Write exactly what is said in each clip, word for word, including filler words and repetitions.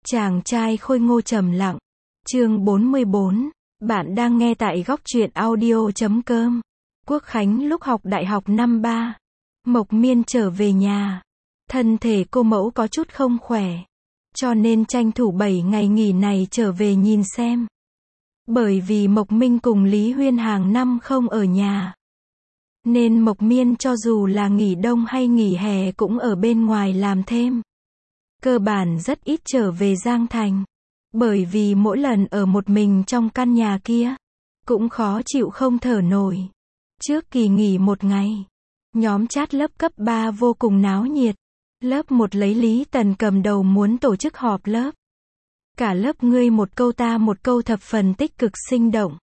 Chàng trai khôi ngô trầm lặng. Chương bốn mươi bốn. Bạn đang nghe tại góc truyện audio chấm com. Quốc khánh lúc học đại học năm ba. Mộc Miên trở về nhà. Thân thể cô mẫu có chút không khỏe. Cho nên tranh thủ bảy ngày nghỉ này trở về nhìn xem. Bởi vì Mộc Minh cùng Lý Huyên hàng năm không ở nhà. Nên Mộc Miên cho dù là nghỉ đông hay nghỉ hè cũng ở bên ngoài làm thêm. Cơ bản rất ít trở về Giang Thành. Bởi vì mỗi lần ở một mình trong căn nhà kia, cũng khó chịu không thở nổi. Trước kỳ nghỉ một ngày, nhóm chat lớp cấp ba vô cùng náo nhiệt. Lớp một lấy Lý Tần cầm đầu muốn tổ chức họp lớp. Cả lớp ngươi một câu ta một câu thập phần tích cực sinh động.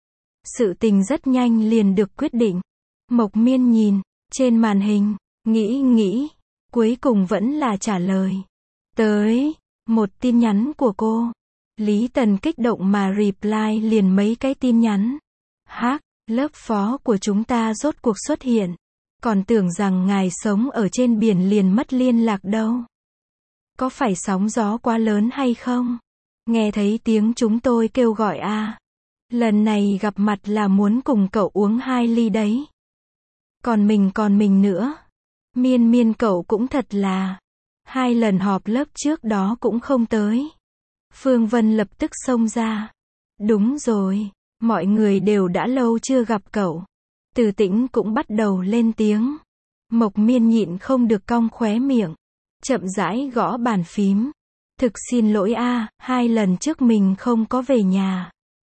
Sự tình rất nhanh liền được quyết định. Mộc Miên nhìn trên màn hình, nghĩ nghĩ, cuối cùng vẫn là trả lời. Tới, một tin nhắn của cô. Lý Tần kích động mà reply liền mấy cái tin nhắn. Hác, lớp phó của chúng ta rốt cuộc xuất hiện. Còn tưởng rằng ngài sống ở trên biển liền mất liên lạc đâu. Có phải sóng gió quá lớn hay không? Nghe thấy tiếng chúng tôi kêu gọi a. Lần này gặp mặt là muốn cùng cậu uống hai ly đấy. Còn mình còn mình nữa. Miên miên cậu cũng thật là. Hai lần họp lớp trước đó cũng không tới. Phương Vân lập tức xông ra. Đúng rồi, mọi người đều đã lâu chưa gặp cậu. Từ Tĩnh cũng bắt đầu lên tiếng. Mộc Miên nhịn không được cong khóe miệng. Chậm rãi gõ bàn phím. Thực xin lỗi a, hai lần trước mình không có về nhà.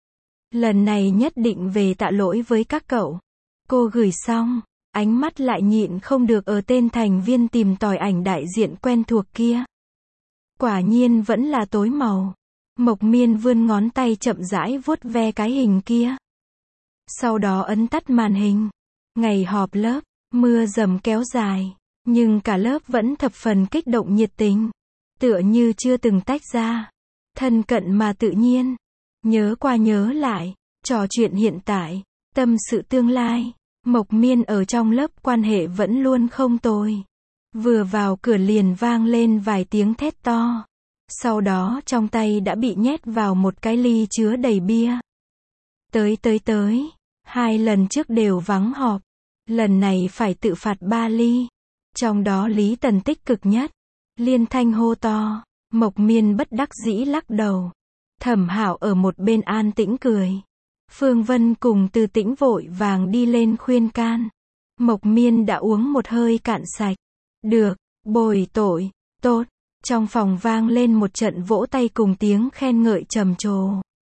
Lần này nhất định về tạ lỗi với các cậu. Cô gửi xong, ánh mắt lại nhịn không được ở tên thành viên tìm tòi ảnh đại diện quen thuộc kia. Quả nhiên vẫn là tối màu. Mộc Miên vươn ngón tay chậm rãi vuốt ve cái hình kia. Sau đó ấn tắt màn hình. Ngày họp lớp, mưa dầm kéo dài. Nhưng cả lớp vẫn thập phần kích động nhiệt tình. Tựa như chưa từng tách ra. Thân cận mà tự nhiên. Nhớ qua nhớ lại. Trò chuyện hiện tại. Tâm sự tương lai. Mộc Miên ở trong lớp quan hệ vẫn luôn không tồi. Vừa vào cửa liền vang lên vài tiếng thét to. Sau đó trong tay đã bị nhét vào một cái ly chứa đầy bia. Tới tới tới. Hai lần trước đều vắng họp. Lần này phải tự phạt ba ly. Trong đó Lý Tần tích cực nhất. Liên thanh hô to. Mộc Miên bất đắc dĩ lắc đầu. Thẩm Hạo ở một bên an tĩnh cười. Phương Vân cùng Từ Tĩnh vội vàng đi lên khuyên can. Mộc Miên đã uống một hơi cạn sạch. Được, bồi tội, tốt. Trong phòng vang lên một trận vỗ tay cùng tiếng khen ngợi trầm trồ.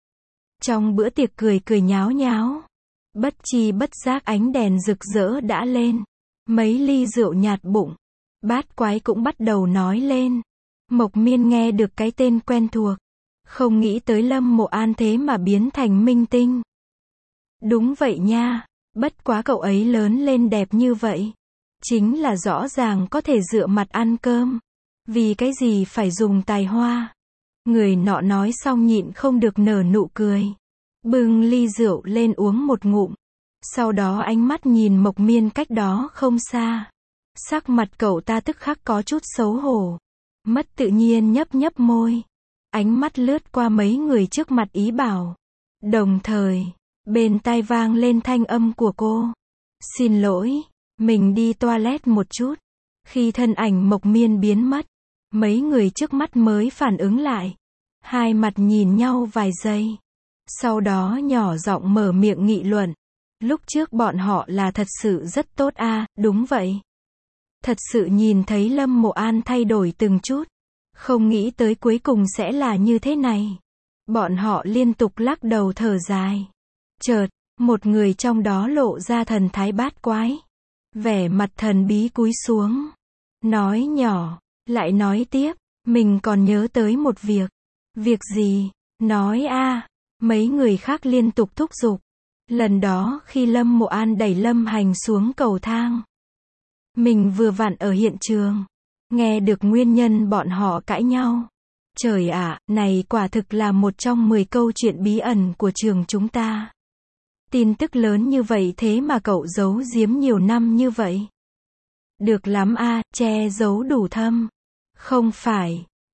Trong bữa tiệc cười cười nháo nháo. Bất chi bất giác ánh đèn rực rỡ đã lên. Mấy ly rượu nhạt bụng. Bát quái cũng bắt đầu nói lên. Mộc Miên nghe được cái tên quen thuộc. Không nghĩ tới Lâm Mộ An thế mà biến thành minh tinh. Đúng vậy nha. Bất quá cậu ấy lớn lên đẹp như vậy. Chính là rõ ràng có thể dựa mặt ăn cơm. Vì cái gì phải dùng tài hoa. Người nọ nói xong nhịn không được nở nụ cười. Bưng ly rượu lên uống một ngụm. Sau đó ánh mắt nhìn Mộc Miên cách đó không xa. Sắc mặt cậu ta tức khắc có chút xấu hổ. Mất tự nhiên nhấp nhấp môi. Ánh mắt lướt qua mấy người trước mặt ý bảo. Đồng thời, bên tai vang lên thanh âm của cô. Xin lỗi, mình đi toilet một chút. Khi thân ảnh Mộc Miên biến mất, mấy người trước mắt mới phản ứng lại. Hai mặt nhìn nhau vài giây. Sau đó nhỏ giọng mở miệng nghị luận. Lúc trước bọn họ là thật sự rất tốt a, à, đúng vậy. Thật sự nhìn thấy Lâm Mộ An thay đổi từng chút. Không nghĩ tới cuối cùng sẽ là như thế này. Bọn họ liên tục lắc đầu thở dài. Chợt, một người trong đó lộ ra thần thái bát quái. Vẻ mặt thần bí cúi xuống. Nói nhỏ, lại nói tiếp, mình còn nhớ tới một việc. Việc gì? Nói a. Mấy người khác liên tục thúc giục. Lần đó khi Lâm Mộ An đẩy Lâm Hành xuống cầu thang. Mình vừa vặn ở hiện trường. Nghe được nguyên nhân bọn họ cãi nhau. Trời ạ, này quả thực là một trong mười câu chuyện bí ẩn của trường chúng ta. Tin tức lớn như vậy thế mà cậu giấu giếm nhiều năm như vậy. Được lắm a, che giấu đủ thâm. Không phải,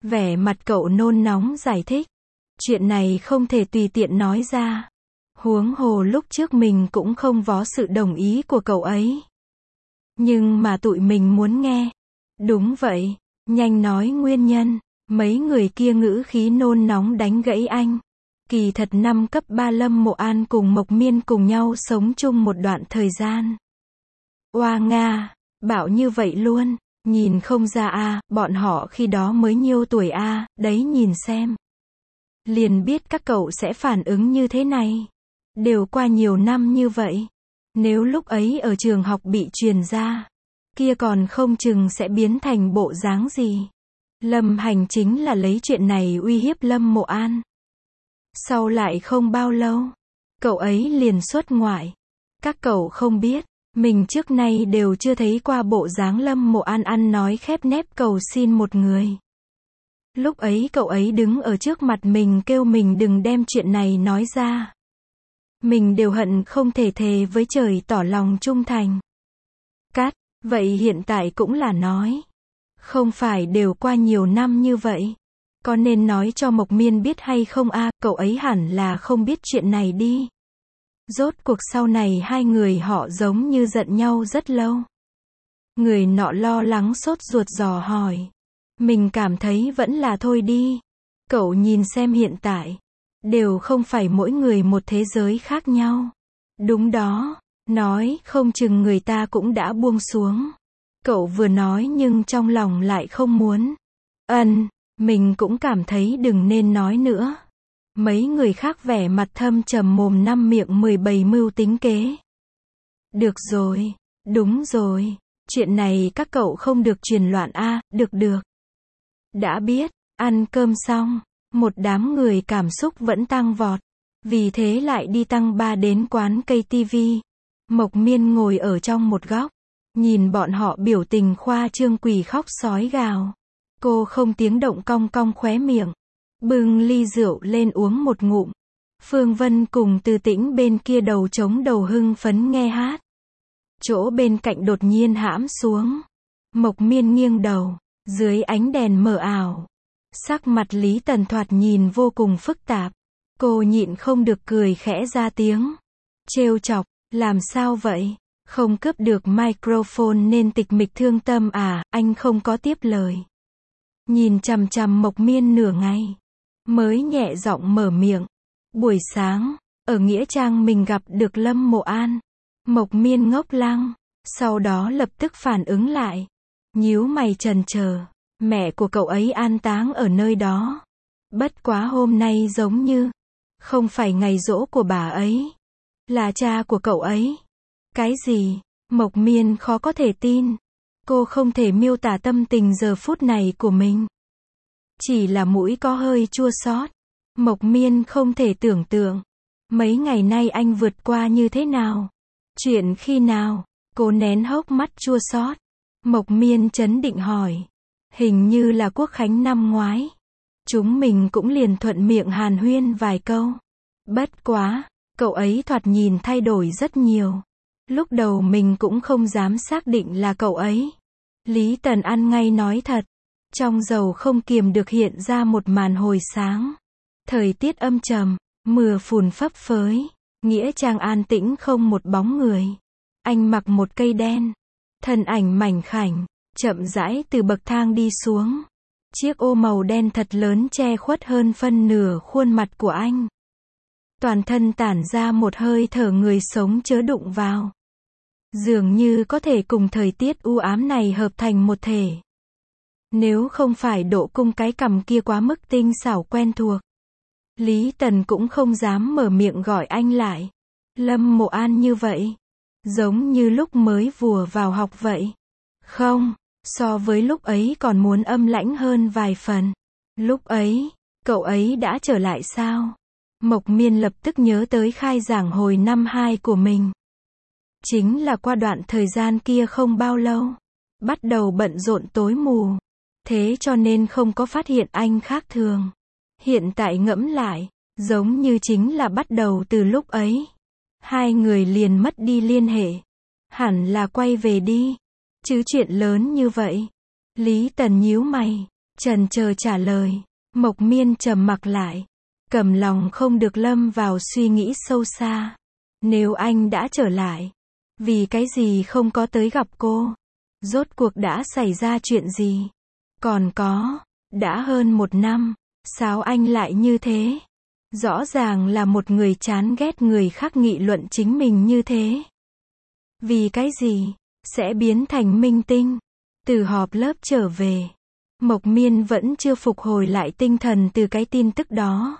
Vẻ mặt cậu nôn nóng giải thích. Chuyện này không thể tùy tiện nói ra. Huống hồ lúc trước mình cũng không có sự đồng ý của cậu ấy. Nhưng mà tụi mình muốn nghe. Đúng vậy, nhanh nói nguyên nhân. Mấy người kia ngữ khí nôn nóng đánh gãy anh. Kỳ thật năm cấp ba Lâm Mộ An cùng Mộc Miên cùng nhau sống chung một đoạn thời gian. Oa Nga, bảo như vậy luôn. Nhìn không ra à, bọn họ khi đó mới nhiêu tuổi à, đấy nhìn xem. Liền biết các cậu sẽ phản ứng như thế này. Đều qua nhiều năm như vậy. Nếu lúc ấy ở trường học bị truyền ra, kia còn không chừng sẽ biến thành bộ dáng gì. Lâm Hành chính là lấy chuyện này uy hiếp Lâm Mộ An. Sau lại không bao lâu, cậu ấy liền xuất ngoại. Các cậu không biết, mình trước nay đều chưa thấy qua bộ dáng Lâm Mộ An ăn nói khép nép cầu xin một người. Lúc ấy cậu ấy đứng ở trước mặt mình kêu mình đừng đem chuyện này nói ra. Mình đều hận không thể thề với trời tỏ lòng trung thành. Cát, vậy hiện tại cũng là nói. Không phải đều qua nhiều năm như vậy. Có nên nói cho Mộc Miên biết hay không a? À, cậu ấy hẳn là không biết chuyện này đi. Rốt cuộc sau này hai người họ giống như giận nhau rất lâu. Người nọ lo lắng sốt ruột dò hỏi. Mình cảm thấy vẫn là thôi đi. Cậu nhìn xem hiện tại. Đều không phải mỗi người một thế giới khác nhau. Đúng đó. Nói không chừng người ta cũng đã buông xuống. Cậu vừa nói nhưng trong lòng lại không muốn. Ân, mình cũng cảm thấy đừng nên nói nữa. Mấy người khác vẻ mặt thâm trầm mồm năm miệng mười bày mưu tính kế. Được rồi, đúng rồi. Chuyện này các cậu không được truyền loạn a, à, được được. Đã biết, ăn cơm xong, một đám người cảm xúc vẫn tăng vọt. Vì thế lại đi tăng ba đến quán cây tivi. Mộc Miên ngồi ở trong một góc. Nhìn bọn họ biểu tình khoa trương quỷ khóc sói gào. Cô không tiếng động cong cong khóe miệng. Bưng ly rượu lên uống một ngụm. Phương Vân cùng Từ Tĩnh bên kia đầu trống đầu hưng phấn nghe hát. Chỗ bên cạnh đột nhiên hãm xuống. Mộc Miên nghiêng đầu. Dưới ánh đèn mờ ảo. Sắc mặt Lý Tần thoạt nhìn vô cùng phức tạp. Cô nhịn không được cười khẽ ra tiếng. Trêu chọc, làm sao vậy? Không cướp được microphone nên tịch mịch thương tâm à, anh không có tiếp lời. Nhìn chằm chằm Mộc Miên nửa ngày. Mới nhẹ giọng mở miệng. Buổi sáng, ở Nghĩa Trang mình gặp được Lâm Mộ An. Mộc Miên ngốc lăng. Sau đó lập tức phản ứng lại. Nhíu mày trần chờ. Mẹ của cậu ấy an táng ở nơi đó. Bất quá hôm nay giống như không phải ngày giỗ của bà ấy. Là cha của cậu ấy. Cái gì? Mộc Miên khó có thể tin. Cô không thể miêu tả tâm tình giờ phút này của mình. Chỉ là mũi có hơi chua xót. Mộc Miên không thể tưởng tượng. Mấy ngày nay anh vượt qua như thế nào? Chuyện khi nào? Cô nén hốc mắt chua xót. Mộc Miên trấn định hỏi. Hình như là Quốc khánh năm ngoái. Chúng mình cũng liền thuận miệng hàn huyên vài câu. Bất quá, cậu ấy thoạt nhìn thay đổi rất nhiều. Lúc đầu mình cũng không dám xác định là cậu ấy. Lý Tần ăn ngay nói thật. Trong dầu không kiềm được hiện ra một màn hồi sáng. Thời tiết âm trầm, mưa phùn phấp phới. Nghĩa trang an tĩnh không một bóng người. Anh mặc một cây đen. Thân ảnh mảnh khảnh, chậm rãi từ bậc thang đi xuống. Chiếc ô màu đen thật lớn che khuất hơn phân nửa khuôn mặt của anh. Toàn thân tản ra một hơi thở người sống chớ đụng vào. Dường như có thể cùng thời tiết u ám này hợp thành một thể. Nếu không phải độ cung cái cằm kia quá mức tinh xảo quen thuộc. Lý Tần cũng không dám mở miệng gọi anh lại. Lâm Mộ An như vậy. Giống như lúc mới vừa vào học vậy. Không, so với lúc ấy còn muốn âm lãnh hơn vài phần. Lúc ấy, cậu ấy đã trở lại sao? Mộc Miên lập tức nhớ tới khai giảng hồi năm hai của mình. Chính là qua đoạn thời gian kia không bao lâu. Bắt đầu bận rộn tối mù. Thế cho nên không có phát hiện anh khác thường. Hiện tại ngẫm lại, giống như chính là bắt đầu từ lúc ấy. Hai người liền mất đi liên hệ. Hẳn là quay về đi. Chứ chuyện lớn như vậy. Lý Tần nhíu mày. Trần chờ trả lời. Mộc Miên trầm mặc lại. Cầm lòng không được lâm vào suy nghĩ sâu xa. Nếu anh đã trở lại, vì cái gì không có tới gặp cô? Rốt cuộc đã xảy ra chuyện gì? Còn có, đã hơn một năm, sao anh lại như thế? Rõ ràng là một người chán ghét người khác nghị luận chính mình như thế. Vì cái gì? Sẽ biến thành minh tinh. Từ họp lớp trở về, Mộc Miên vẫn chưa phục hồi lại tinh thần từ cái tin tức đó.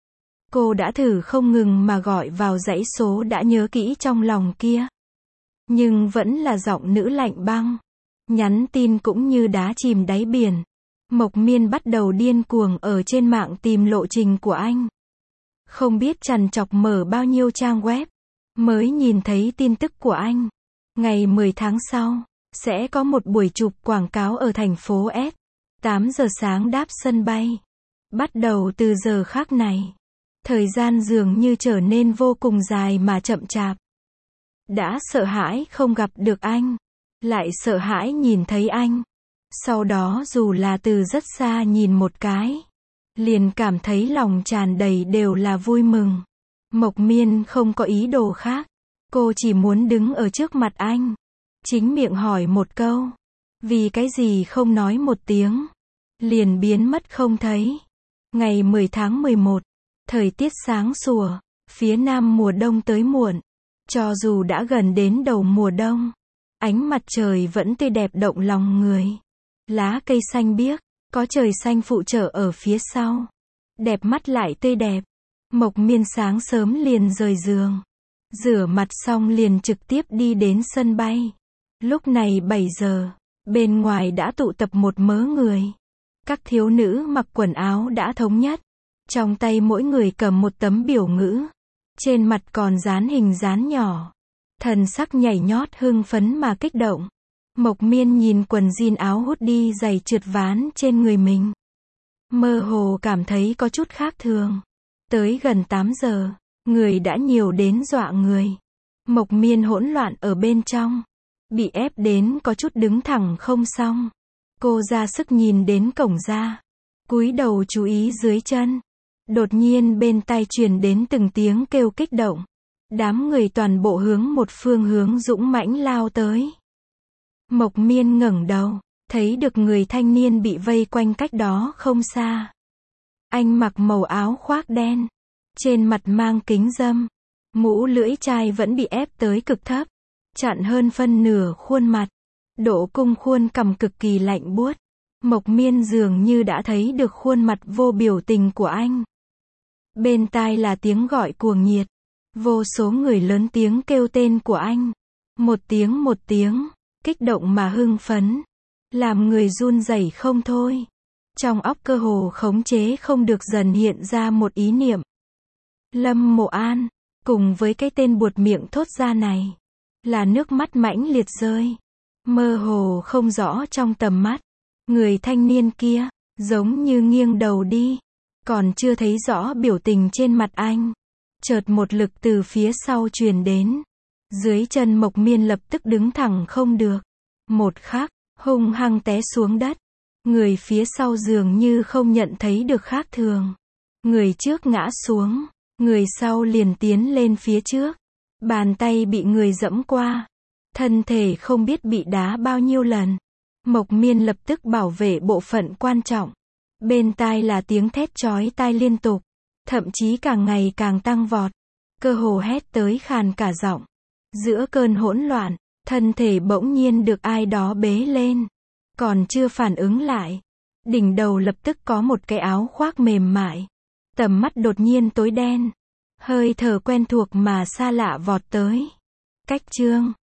Cô đã thử không ngừng mà gọi vào dãy số đã nhớ kỹ trong lòng kia. Nhưng vẫn là giọng nữ lạnh băng. Nhắn tin cũng như đá chìm đáy biển. Mộc Miên bắt đầu điên cuồng ở trên mạng tìm lộ trình của anh. Không biết trằn trọc mở bao nhiêu trang web, mới nhìn thấy tin tức của anh. Ngày mười tháng sau, sẽ có một buổi chụp quảng cáo ở thành phố S. tám giờ sáng đáp sân bay. Bắt đầu từ giờ khác này. Thời gian dường như trở nên vô cùng dài mà chậm chạp. Đã sợ hãi không gặp được anh. Lại sợ hãi nhìn thấy anh. Sau đó dù là từ rất xa nhìn một cái, liền cảm thấy lòng tràn đầy đều là vui mừng. Mộc Miên không có ý đồ khác. Cô chỉ muốn đứng ở trước mặt anh. Chính miệng hỏi một câu. Vì cái gì không nói một tiếng. Liền biến mất không thấy. Ngày mười tháng mười một. Thời tiết sáng sủa. Phía nam mùa đông tới muộn. Cho dù đã gần đến đầu mùa đông, ánh mặt trời vẫn tươi đẹp động lòng người. Lá cây xanh biếc, có trời xanh phụ trợ ở phía sau. Đẹp mắt lại tươi đẹp. Mộc Miên sáng sớm liền rời giường. Rửa mặt xong liền trực tiếp đi đến sân bay. Lúc này bảy giờ, bên ngoài đã tụ tập một mớ người. Các thiếu nữ mặc quần áo đã thống nhất. Trong tay mỗi người cầm một tấm biểu ngữ. Trên mặt còn dán hình dán nhỏ. Thần sắc nhảy nhót hưng phấn mà kích động. Mộc Miên nhìn quần jean áo hoodie giày trượt ván trên người mình. Mơ hồ cảm thấy có chút khác thường. Tới gần tám giờ, người đã nhiều đến dọa người. Mộc Miên hỗn loạn ở bên trong. Bị ép đến có chút đứng thẳng không xong. Cô ra sức nhìn đến cổng ra. Cúi đầu chú ý dưới chân. Đột nhiên bên tai truyền đến từng tiếng kêu kích động. Đám người toàn bộ hướng một phương hướng dũng mãnh lao tới. Mộc Miên ngẩng đầu, thấy được người thanh niên bị vây quanh cách đó không xa. Anh mặc màu áo khoác đen, trên mặt mang kính râm, mũ lưỡi chai vẫn bị ép tới cực thấp, chặn hơn phân nửa khuôn mặt. Độ cung khuôn cằm cực kỳ lạnh buốt. Mộc Miên dường như đã thấy được khuôn mặt vô biểu tình của anh. Bên tai là tiếng gọi cuồng nhiệt. Vô số người lớn tiếng kêu tên của anh. Một tiếng một tiếng, kích động mà hưng phấn. Làm người run rẩy không thôi. Trong óc cơ hồ khống chế không được dần hiện ra một ý niệm. Lâm Mộ An, cùng với cái tên buột miệng thốt ra này. Là nước mắt mãnh liệt rơi. Mơ hồ không rõ trong tầm mắt. Người thanh niên kia, giống như nghiêng đầu đi. Còn chưa thấy rõ biểu tình trên mặt anh. Chợt một lực từ phía sau truyền đến. Dưới chân Mộc Miên lập tức đứng thẳng không được. Một khắc, hung hăng té xuống đất. Người phía sau dường như không nhận thấy được khác thường. Người trước ngã xuống. Người sau liền tiến lên phía trước. Bàn tay bị người dẫm qua. Thân thể không biết bị đá bao nhiêu lần. Mộc Miên lập tức bảo vệ bộ phận quan trọng. Bên tai là tiếng thét chói tai liên tục. Thậm chí càng ngày càng tăng vọt. Cơ hồ hét tới khàn cả giọng. Giữa cơn hỗn loạn, thân thể bỗng nhiên được ai đó bế lên. Còn chưa phản ứng lại. Đỉnh đầu lập tức có một cái áo khoác mềm mại. Tầm mắt đột nhiên tối đen. Hơi thở quen thuộc mà xa lạ vọt tới. Cách chương